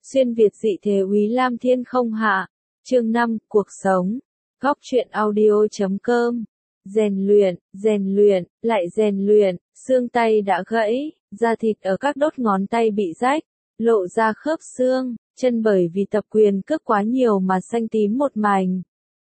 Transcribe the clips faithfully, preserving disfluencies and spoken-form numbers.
Xuyên Việt dị thế Úy Lam Thiên không hạ. Chương năm, cuộc sống. Góc truyện audio chấm com. Rèn luyện, rèn luyện, lại rèn luyện, xương tay đã gãy, da thịt ở các đốt ngón tay bị rách, lộ ra khớp xương, chân bởi vì tập quyền cước quá nhiều mà xanh tím một mảnh.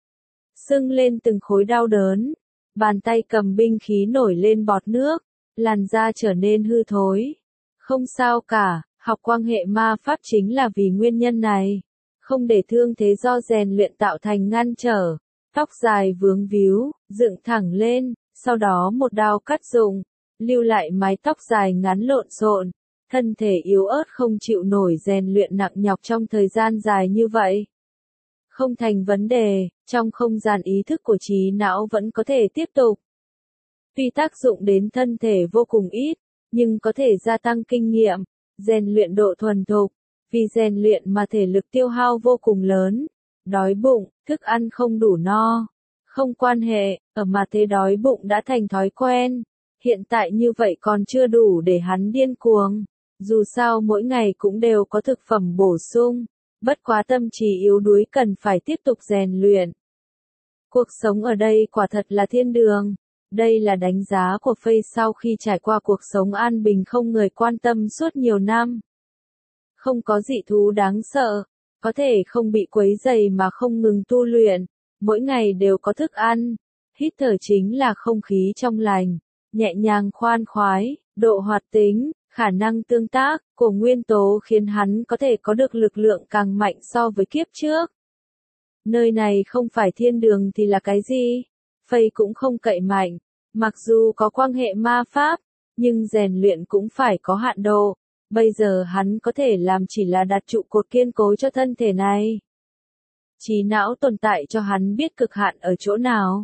Sưng lên từng khối đau đớn, bàn tay cầm binh khí nổi lên bọt nước, làn da trở nên hư thối. Không sao cả, học quan hệ ma pháp chính là vì nguyên nhân này. Không để thương thế do rèn luyện tạo thành ngăn trở. Tóc dài vướng víu, dựng thẳng lên, sau đó một đao cắt rụng, lưu lại mái tóc dài ngắn lộn xộn. Thân thể yếu ớt không chịu nổi rèn luyện nặng nhọc trong thời gian dài như vậy. Không thành vấn đề, trong không gian ý thức của trí não vẫn có thể tiếp tục. Tuy tác dụng đến thân thể vô cùng ít, nhưng có thể gia tăng kinh nghiệm, rèn luyện độ thuần thục. Vì rèn luyện mà thể lực tiêu hao vô cùng lớn. Đói bụng, thức ăn không đủ no. Không quan hệ, ở mà thế đói bụng đã thành thói quen. Hiện tại như vậy còn chưa đủ để hắn điên cuồng. Dù sao mỗi ngày cũng đều có thực phẩm bổ sung. Bất quá tâm trí yếu đuối cần phải tiếp tục rèn luyện. Cuộc sống ở đây quả thật là thiên đường. Đây là đánh giá của Faye sau khi trải qua cuộc sống an bình không người quan tâm suốt nhiều năm. Không có dị thú đáng sợ, có thể không bị quấy rầy mà không ngừng tu luyện, mỗi ngày đều có thức ăn, hít thở chính là không khí trong lành, nhẹ nhàng khoan khoái, độ hoạt tính, khả năng tương tác của nguyên tố khiến hắn có thể có được lực lượng càng mạnh so với kiếp trước. Nơi này không phải thiên đường thì là cái gì? Faye cũng không cậy mạnh, mặc dù có quan hệ ma pháp, nhưng rèn luyện cũng phải có hạn độ. Bây giờ hắn có thể làm chỉ là đặt trụ cột kiên cố cho thân thể này. Trí não tồn tại cho hắn biết cực hạn ở chỗ nào.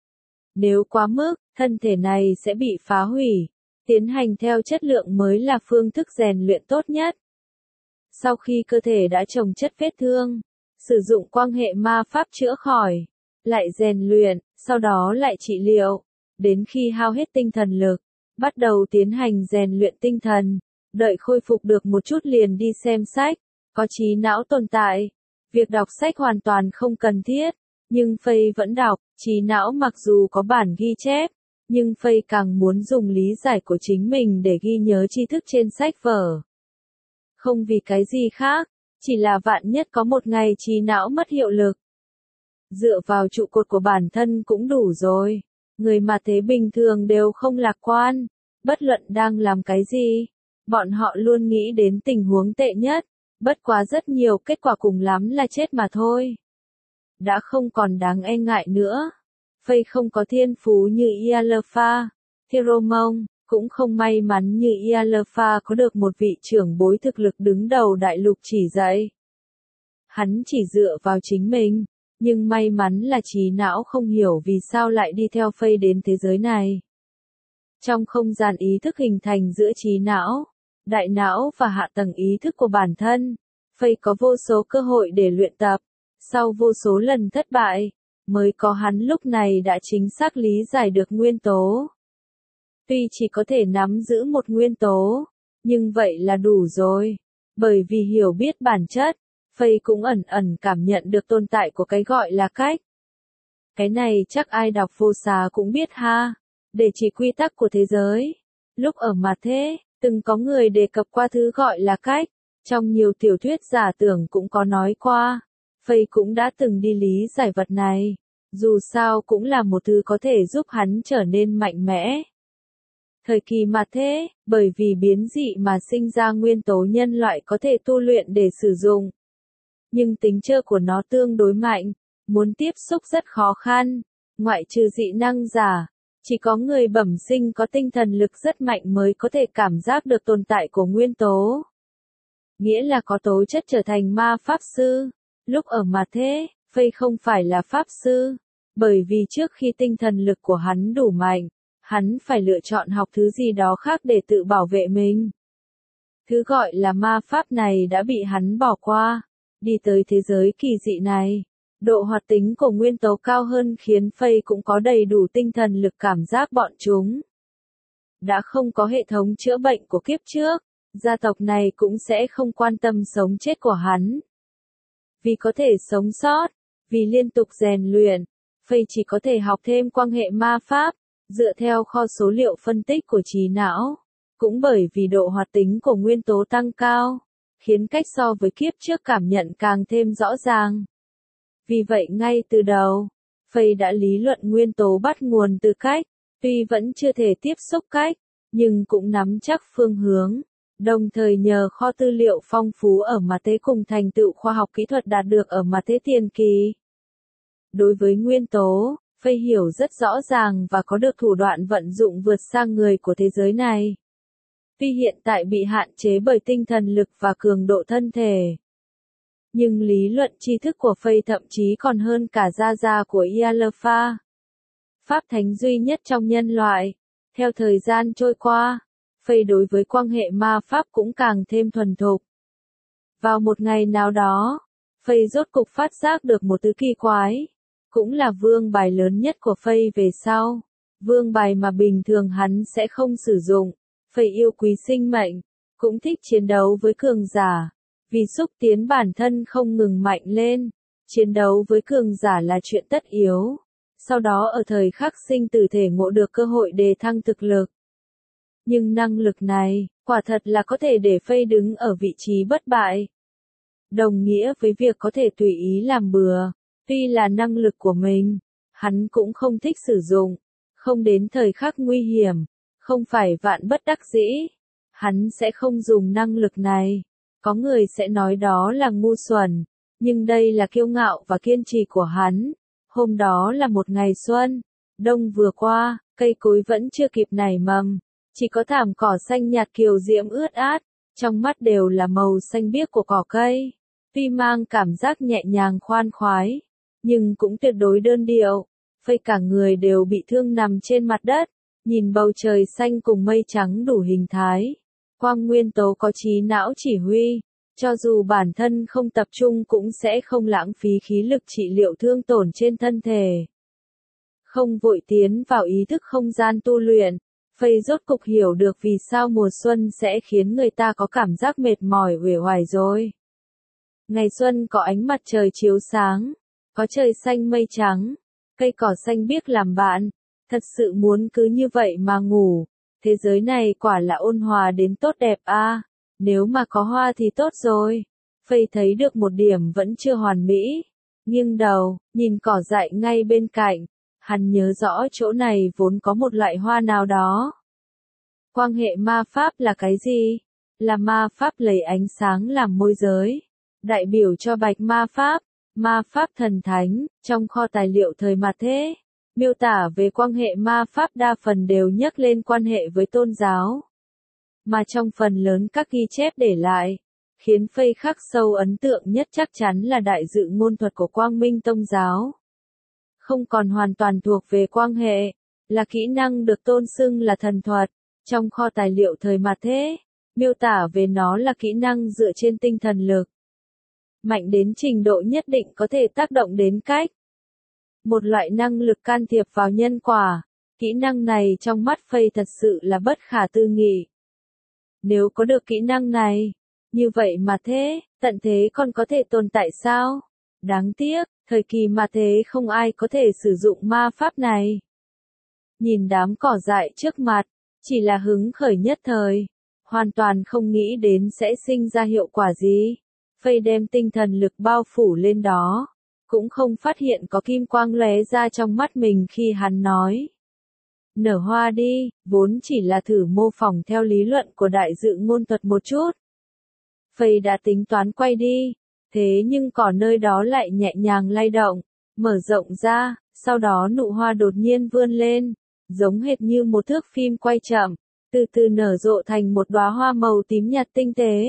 Nếu quá mức, thân thể này sẽ bị phá hủy. Tiến hành theo chất lượng mới là phương thức rèn luyện tốt nhất. Sau khi cơ thể đã chồng chất vết thương, sử dụng quan hệ ma pháp chữa khỏi, lại rèn luyện, sau đó lại trị liệu, đến khi hao hết tinh thần lực, bắt đầu tiến hành rèn luyện tinh thần. Đợi khôi phục được một chút liền đi xem sách, có trí não tồn tại. Việc đọc sách hoàn toàn không cần thiết, nhưng Faye vẫn đọc, trí não mặc dù có bản ghi chép, nhưng Faye càng muốn dùng lý giải của chính mình để ghi nhớ tri thức trên sách vở. Không vì cái gì khác, chỉ là vạn nhất có một ngày trí não mất hiệu lực. Dựa vào trụ cột của bản thân cũng đủ rồi, người mà thế bình thường đều không lạc quan, bất luận đang làm cái gì. Bọn họ luôn nghĩ đến tình huống tệ nhất, bất quá rất nhiều kết quả cùng lắm là chết mà thôi. Đã không còn đáng e ngại nữa. Faye không có thiên phú như Ialfa, Thiromong, cũng không may mắn như Ialfa có được một vị trưởng bối thực lực đứng đầu đại lục chỉ dạy. Hắn chỉ dựa vào chính mình, nhưng may mắn là trí não không hiểu vì sao lại đi theo Faye đến thế giới này. Trong không gian ý thức hình thành giữa trí não, đại não và hạ tầng ý thức của bản thân, Faye có vô số cơ hội để luyện tập, sau vô số lần thất bại, mới có hắn lúc này đã chính xác lý giải được nguyên tố. Tuy chỉ có thể nắm giữ một nguyên tố, nhưng vậy là đủ rồi, bởi vì hiểu biết bản chất, Faye cũng ẩn ẩn cảm nhận được tồn tại của cái gọi là cách. Cái này chắc ai đọc vô xá cũng biết ha, để chỉ quy tắc của thế giới. Lúc ở mặt thế, từng có người đề cập qua thứ gọi là cách, trong nhiều tiểu thuyết giả tưởng cũng có nói qua. Faye cũng đã từng đi lý giải vật này, dù sao cũng là một thứ có thể giúp hắn trở nên mạnh mẽ. Thời kỳ mặt thế, bởi vì biến dị mà sinh ra nguyên tố nhân loại có thể tu luyện để sử dụng. Nhưng tính chất của nó tương đối mạnh, muốn tiếp xúc rất khó khăn, ngoại trừ dị năng giả. Chỉ có người bẩm sinh có tinh thần lực rất mạnh mới có thể cảm giác được tồn tại của nguyên tố. Nghĩa là có tố chất trở thành ma pháp sư. Lúc ở mặt thế, Faye không phải là pháp sư. Bởi vì trước khi tinh thần lực của hắn đủ mạnh, hắn phải lựa chọn học thứ gì đó khác để tự bảo vệ mình. Thứ gọi là ma pháp này đã bị hắn bỏ qua. Đi tới thế giới kỳ dị này. Độ hoạt tính của nguyên tố cao hơn khiến Faye cũng có đầy đủ tinh thần lực cảm giác bọn chúng. Đã không có hệ thống chữa bệnh của kiếp trước, gia tộc này cũng sẽ không quan tâm sống chết của hắn. Vì có thể sống sót, vì liên tục rèn luyện, Faye chỉ có thể học thêm quan hệ ma pháp, dựa theo kho số liệu phân tích của trí não. Cũng bởi vì độ hoạt tính của nguyên tố tăng cao, khiến cách so với kiếp trước cảm nhận càng thêm rõ ràng. Vì vậy ngay từ đầu, Faye đã lý luận nguyên tố bắt nguồn từ cách, tuy vẫn chưa thể tiếp xúc cách, nhưng cũng nắm chắc phương hướng, đồng thời nhờ kho tư liệu phong phú ở mặt thế cùng thành tựu khoa học kỹ thuật đạt được ở mặt thế tiền kỳ. Đối với nguyên tố, Faye hiểu rất rõ ràng và có được thủ đoạn vận dụng vượt sang người của thế giới này. Tuy hiện tại bị hạn chế bởi tinh thần lực và cường độ thân thể, nhưng lý luận tri thức của Faye thậm chí còn hơn cả Gia Gia của Ialpha. Pháp thánh duy nhất trong nhân loại. Theo thời gian trôi qua, Faye đối với quan hệ ma pháp cũng càng thêm thuần thục. Vào một ngày nào đó, Faye rốt cục phát giác được một thứ kỳ quái, cũng là vương bài lớn nhất của Faye về sau. Vương bài mà bình thường hắn sẽ không sử dụng. Faye yêu quý sinh mệnh, cũng thích chiến đấu với cường giả, vì xúc tiến bản thân không ngừng mạnh lên. Chiến đấu với cường giả là chuyện tất yếu. Sau đó ở thời khắc sinh tử thể ngộ được cơ hội đề thăng thực lực. Nhưng năng lực này, quả thật là có thể để Faye đứng ở vị trí bất bại. Đồng nghĩa với việc có thể tùy ý làm bừa. Tuy là năng lực của mình, hắn cũng không thích sử dụng. Không đến thời khắc nguy hiểm, không phải vạn bất đắc dĩ, hắn sẽ không dùng năng lực này. Có người sẽ nói đó là ngu xuẩn, nhưng đây là kiêu ngạo và kiên trì của hắn. Hôm đó là một ngày xuân, đông vừa qua, cây cối vẫn chưa kịp nảy mầm, chỉ có thảm cỏ xanh nhạt kiều diễm ướt át, trong mắt đều là màu xanh biếc của cỏ cây. Tuy mang cảm giác nhẹ nhàng khoan khoái, nhưng cũng tuyệt đối đơn điệu. Faye cả người đều bị thương nằm trên mặt đất, nhìn bầu trời xanh cùng mây trắng đủ hình thái. Quang nguyên tố có trí não chỉ huy, cho dù bản thân không tập trung cũng sẽ không lãng phí khí lực trị liệu thương tổn trên thân thể. Không vội tiến vào ý thức không gian tu luyện, Faye rốt cục hiểu được vì sao mùa xuân sẽ khiến người ta có cảm giác mệt mỏi uể oải rồi. Ngày xuân có ánh mặt trời chiếu sáng, có trời xanh mây trắng, cây cỏ xanh biếc làm bạn, thật sự muốn cứ như vậy mà ngủ. Thế giới này quả là ôn hòa đến tốt đẹp a. À, nếu mà có hoa thì tốt rồi. Faye thấy được một điểm vẫn chưa hoàn mỹ. Nghiêng đầu, nhìn cỏ dại ngay bên cạnh. Hắn nhớ rõ chỗ này vốn có một loại hoa nào đó. Quan hệ ma pháp là cái gì? Là ma pháp lấy ánh sáng làm môi giới. Đại biểu cho bạch ma pháp, ma pháp thần thánh, trong kho tài liệu thời mà thế. Miêu tả về quan hệ ma pháp đa phần đều nhắc lên quan hệ với tôn giáo. Mà trong phần lớn các ghi chép để lại, khiến Faye khắc sâu ấn tượng nhất chắc chắn là đại dự ngôn thuật của Quang Minh Tông giáo. Không còn hoàn toàn thuộc về quan hệ, là kỹ năng được tôn xưng là thần thuật. Trong kho tài liệu thời mà thế, miêu tả về nó là kỹ năng dựa trên tinh thần lực. Mạnh đến trình độ nhất định có thể tác động đến cách. Một loại năng lực can thiệp vào nhân quả. Kỹ năng này trong mắt Faye thật sự là bất khả tư nghị. Nếu có được kỹ năng này, như vậy mà thế, tận thế còn có thể tồn tại sao? Đáng tiếc, thời kỳ mà thế không ai có thể sử dụng ma pháp này. Nhìn đám cỏ dại trước mặt, chỉ là hứng khởi nhất thời, hoàn toàn không nghĩ đến sẽ sinh ra hiệu quả gì. Faye đem tinh thần lực bao phủ lên đó, cũng không phát hiện có kim quang lóe ra trong mắt mình khi hắn nói. Nở hoa đi, vốn chỉ là thử mô phỏng theo lý luận của đại dự ngôn thuật một chút. Faye đã tính toán quay đi, thế nhưng cỏ nơi đó lại nhẹ nhàng lay động, mở rộng ra, sau đó nụ hoa đột nhiên vươn lên, giống hệt như một thước phim quay chậm, từ từ nở rộ thành một đóa hoa màu tím nhạt tinh tế.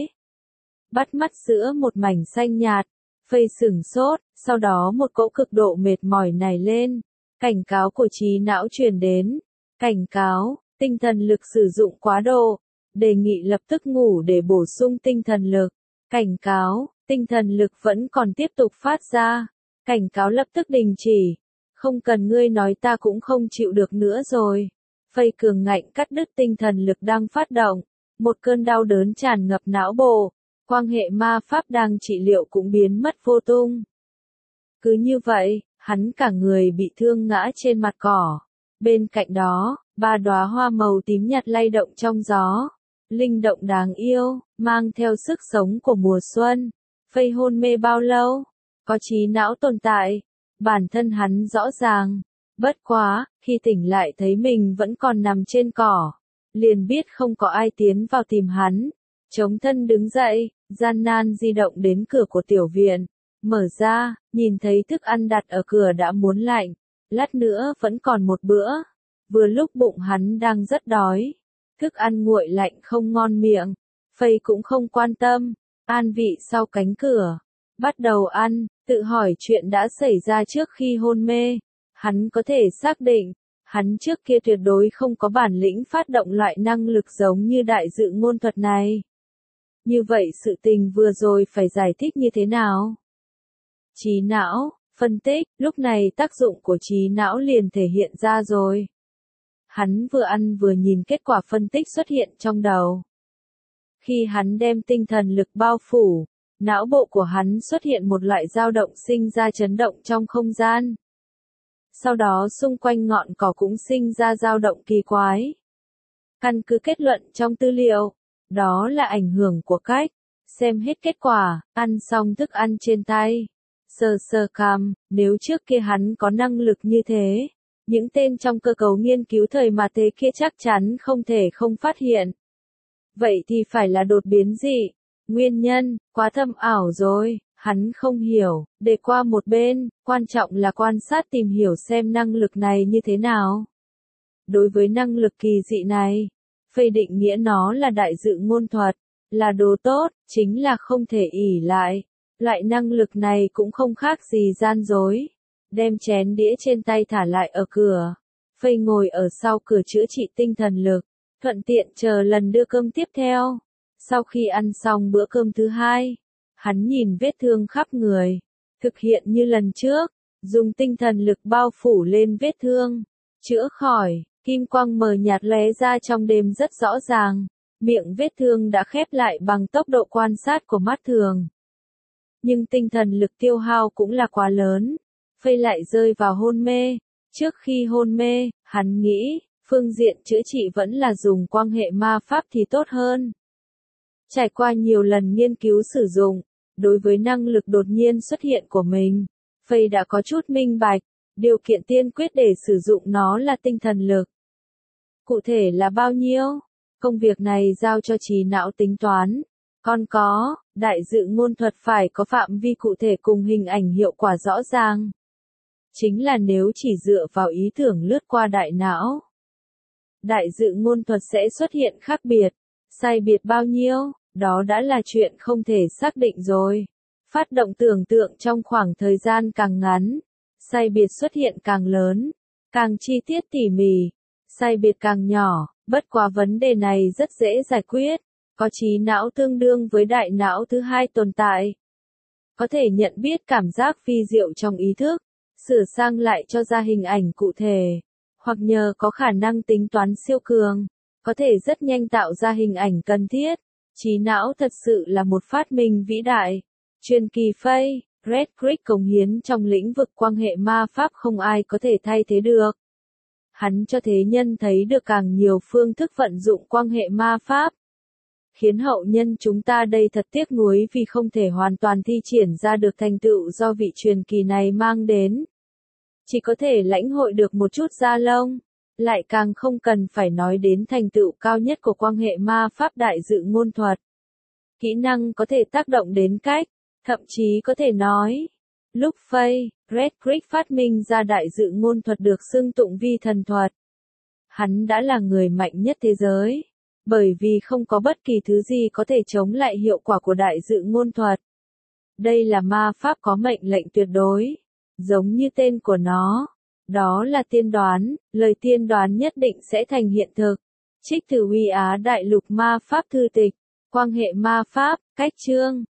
Bắt mắt giữa một mảnh xanh nhạt, Faye sửng sốt, sau đó một cỗ cực độ mệt mỏi nảy lên, cảnh cáo của trí não truyền đến, cảnh cáo, tinh thần lực sử dụng quá độ, đề nghị lập tức ngủ để bổ sung tinh thần lực, cảnh cáo, tinh thần lực vẫn còn tiếp tục phát ra, cảnh cáo lập tức đình chỉ, không cần ngươi nói ta cũng không chịu được nữa rồi. Faye cường ngạnh cắt đứt tinh thần lực đang phát động, một cơn đau đớn tràn ngập não bộ, quan hệ ma pháp đang trị liệu cũng biến mất vô tung. Cứ như vậy, hắn cả người bị thương ngã trên mặt cỏ. Bên cạnh đó, ba đóa hoa màu tím nhạt lay động trong gió, linh động đáng yêu, mang theo sức sống của mùa xuân. Phây hôn mê bao lâu? Có trí não tồn tại, bản thân hắn rõ ràng. Bất quá, khi tỉnh lại thấy mình vẫn còn nằm trên cỏ, liền biết không có ai tiến vào tìm hắn. Chống thân đứng dậy, gian nan di động đến cửa của tiểu viện, mở ra, nhìn thấy thức ăn đặt ở cửa đã muốn lạnh, lát nữa vẫn còn một bữa. Vừa lúc bụng hắn đang rất đói, thức ăn nguội lạnh không ngon miệng, Phây cũng không quan tâm, an vị sau cánh cửa, bắt đầu ăn, tự hỏi chuyện đã xảy ra trước khi hôn mê. Hắn có thể xác định, hắn trước kia tuyệt đối không có bản lĩnh phát động loại năng lực giống như đại dự ngôn thuật này. Như vậy sự tình vừa rồi phải giải thích như thế nào? Trí não, phân tích, lúc này tác dụng của trí não liền thể hiện ra rồi. Hắn vừa ăn vừa nhìn kết quả phân tích xuất hiện trong đầu. Khi hắn đem tinh thần lực bao phủ, não bộ của hắn xuất hiện một loại dao động sinh ra chấn động trong không gian. Sau đó xung quanh ngọn cỏ cũng sinh ra dao động kỳ quái. Căn cứ kết luận trong tư liệu, đó là ảnh hưởng của cách xem hết kết quả, ăn xong thức ăn trên tay. Sờ sờ cằm, nếu trước kia hắn có năng lực như thế, những tên trong cơ cấu nghiên cứu thời mà thế kia chắc chắn không thể không phát hiện. Vậy thì phải là đột biến gì? Nguyên nhân, quá thâm ảo rồi, hắn không hiểu, để qua một bên, quan trọng là quan sát tìm hiểu xem năng lực này như thế nào. Đối với năng lực kỳ dị này, Phây định nghĩa nó là đại dự ngôn thuật, là đồ tốt, chính là không thể ỷ lại. Loại năng lực này cũng không khác gì gian dối. Đem chén đĩa trên tay thả lại ở cửa. Phây ngồi ở sau cửa chữa trị tinh thần lực, thuận tiện chờ lần đưa cơm tiếp theo. Sau khi ăn xong bữa cơm thứ hai, hắn nhìn vết thương khắp người, thực hiện như lần trước, dùng tinh thần lực bao phủ lên vết thương, chữa khỏi, kim quang mờ nhạt lóe ra trong đêm rất rõ ràng, miệng vết thương đã khép lại bằng tốc độ quan sát của mắt thường. Nhưng tinh thần lực tiêu hao cũng là quá lớn, Phây lại rơi vào hôn mê. Trước khi hôn mê, hắn nghĩ, phương diện chữa trị vẫn là dùng quan hệ ma pháp thì tốt hơn. Trải qua nhiều lần nghiên cứu sử dụng, đối với năng lực đột nhiên xuất hiện của mình, Phây đã có chút minh bạch, điều kiện tiên quyết để sử dụng nó là tinh thần lực. Cụ thể là bao nhiêu? Công việc này giao cho trí não tính toán. Còn có, đại dự ngôn thuật phải có phạm vi cụ thể cùng hình ảnh hiệu quả rõ ràng. Chính là nếu chỉ dựa vào ý tưởng lướt qua đại não, đại dự ngôn thuật sẽ xuất hiện khác biệt, sai biệt bao nhiêu, đó đã là chuyện không thể xác định rồi. Phát động tưởng tượng trong khoảng thời gian càng ngắn, sai biệt xuất hiện càng lớn, càng chi tiết tỉ mỉ, sai biệt càng nhỏ, bất quá vấn đề này rất dễ giải quyết. Có trí não tương đương với đại não thứ hai tồn tại. Có thể nhận biết cảm giác phi diệu trong ý thức, sửa sang lại cho ra hình ảnh cụ thể, hoặc nhờ có khả năng tính toán siêu cường, có thể rất nhanh tạo ra hình ảnh cần thiết. Trí não thật sự là một phát minh vĩ đại. Truyền kỳ Phây, Red Creek cống hiến trong lĩnh vực quan hệ ma pháp không ai có thể thay thế được. Hắn cho thế nhân thấy được càng nhiều phương thức vận dụng quan hệ ma pháp, khiến hậu nhân chúng ta đây thật tiếc nuối vì không thể hoàn toàn thi triển ra được thành tựu do vị truyền kỳ này mang đến. Chỉ có thể lãnh hội được một chút da lông, lại càng không cần phải nói đến thành tựu cao nhất của quan hệ ma pháp đại dự ngôn thuật. Kỹ năng có thể tác động đến cách, thậm chí có thể nói, lúc Phây, Red Creek phát minh ra đại dự ngôn thuật được xưng tụng vi thần thuật. Hắn đã là người mạnh nhất thế giới. Bởi vì không có bất kỳ thứ gì có thể chống lại hiệu quả của đại dự ngôn thuật. Đây là ma pháp có mệnh lệnh tuyệt đối, giống như tên của nó. Đó là tiên đoán, lời tiên đoán nhất định sẽ thành hiện thực. Trích từ Huy Á Đại Lục Ma Pháp Thư Tịch, quan hệ ma pháp, cách chương.